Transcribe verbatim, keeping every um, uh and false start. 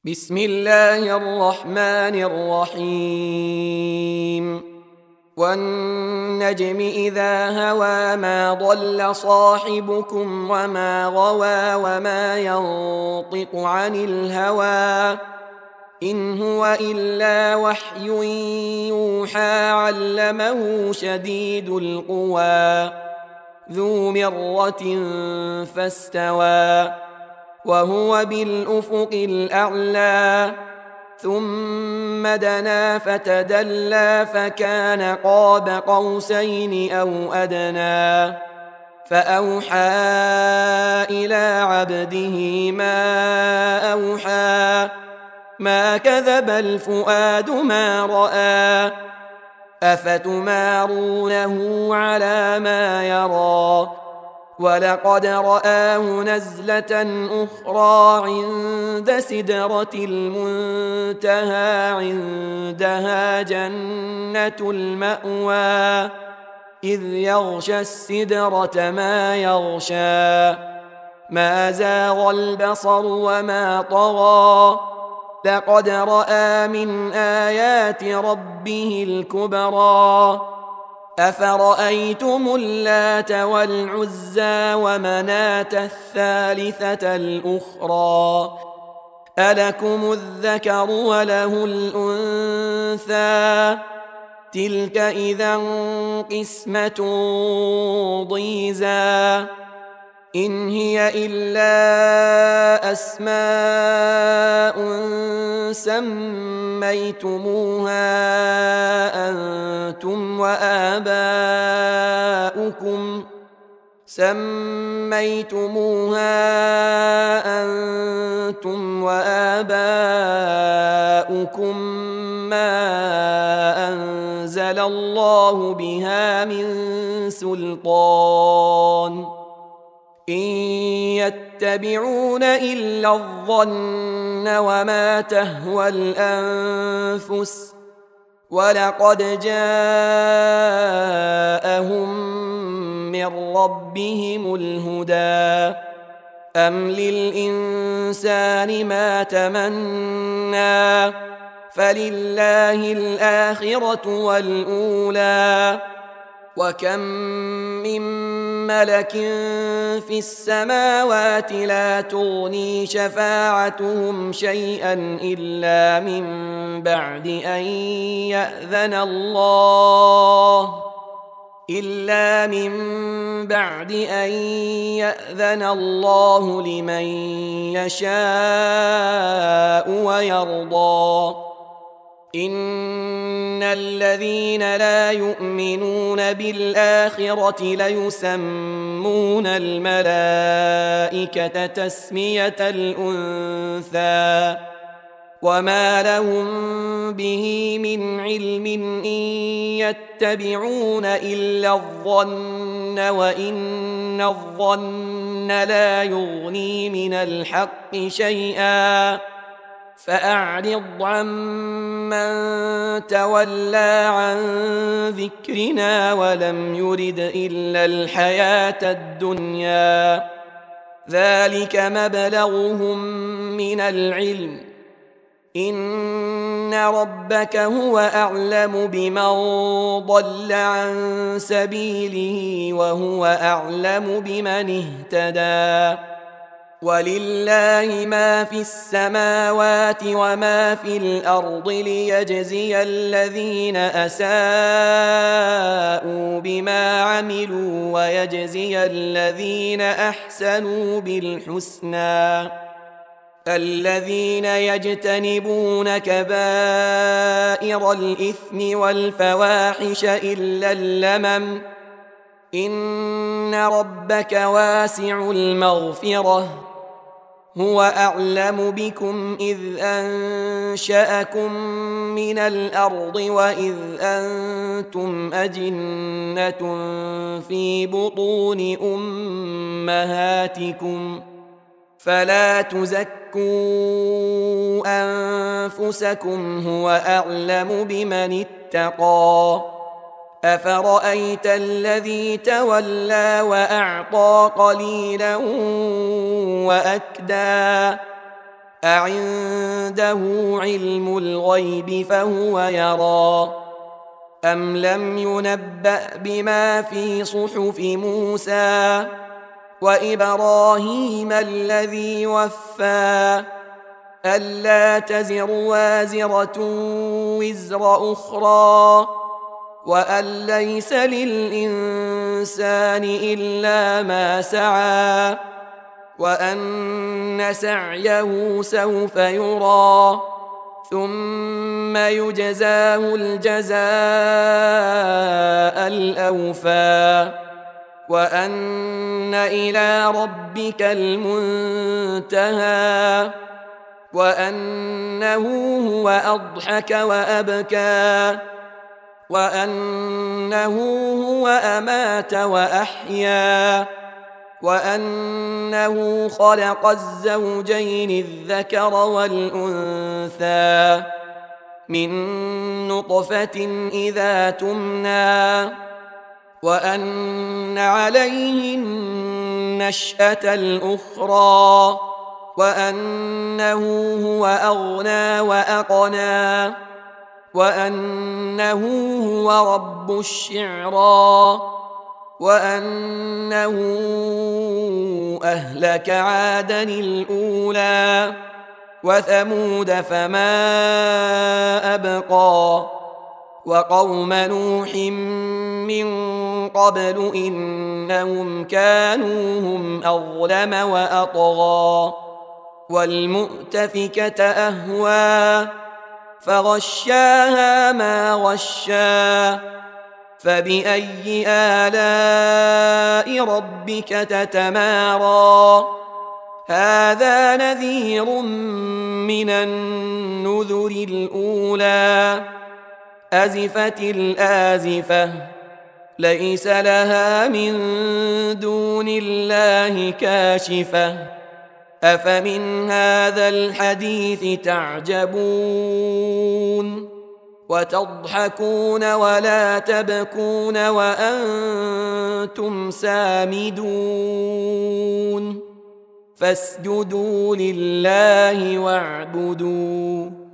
بسم الله الرحمن الرحيم والنجم إذا هوى ما ضل صاحبكم وما غوى وما ينطق عن الهوى إن هو إلا وحي يوحى علمه شديد القوى ذو مرة فاستوى وهو بالأفق الأعلى ثم دنا فتدلى فكان قاب قوسين أو أدنى فأوحى إلى عبده ما أوحى ما كذب الفؤاد ما رأى أفتمارونه على ما يرى ولقد رآه نزلة أخرى عند سدرة المنتهى عندها جنة المأوى إذ يغشى السدرة ما يغشى ما زاغ البصر وما طغى لقد رأى من آيات ربه الكبرى أفرأيتم اللات والعزى ومناة الثالثة الأخرى ألكم الذكر وله الأنثى تلك إذا قسمة ضيزى إن هي إلا أسماء سميتموها أنتم وآباؤكم سميتموها أنتم وآباؤكم ما أنزل الله بها من سلطان إن يتبعون إلا الظن وما تهوى الأنفس ولقد جاءهم من ربهم الهدى أم للإنسان ما تمنى فلله الآخرة والأولى وكم من ملك في السماوات لا تغني شفاعتهم شيئا إلا من بعد أن يأذن الله إلا من بعد أن يأذن الله لمن يشاء ويرضى إن الذين لا يؤمنون بالآخرة ليسمون الملائكة تسمية الأنثى وما لهم به من علم إن يتبعون إلا الظن وإن الظن لا يغني من الحق شيئا فأعرض عمن تولى عن ذكرنا ولم يرد إلا الحياة الدنيا ذلك مبلغهم من العلم إن ربك هو أعلم بمن ضل عن سبيله وهو أعلم بمن اهتدى ولله ما في السماوات وما في الأرض ليجزي الذين أساءوا بما عملوا ويجزي الذين أحسنوا بالحسنى الذين يجتنبون كبائر الإثم والفواحش إلا اللمم إن ربك واسع المغفرة هو أعلم بكم إذ أنشأكم من الأرض وإذ أنتم أجنة في بطون أمهاتكم فلا تزكوا أنفسكم هو أعلم بمن اتقى أفرأيت الذي تولى وأعطى قليلا وأكدى أعنده علم الغيب فهو يرى أم لم ينبأ بما في صحف موسى وإبراهيم الذي وفى ألا تزر وازرة وزر أخرى وأن ليس للإنسان إلا ما سعى وأن سعيه سوف يرى ثم يجزاه الجزاء الأوفى وأن إلى ربك المنتهى وأنه هو أضحك وأبكى وأنه هو أمات وأحيا وأنه خلق الزوجين الذكر والأنثى من نطفة إذا تمنى وأن عليه النشأة الأخرى وأنه هو أغنى وأقنى وأنه هو رب الشعرى وأنه أهلك عادا الأولى وثمود فما أبقى وقوم نوح من قبل إنهم كانوا هم أظلم وأطغى والمؤتفكة أهوى فغشاها ما غشا فبأي آلاء ربك تتمارى هذا نذير من النذر الأولى أزفت الآزفة ليس لها من دون الله كاشفة أفمن هذا الحديث تعجبون وتضحكون ولا تبكون وأنتم سامدون فاسجدوا لله واعبدوا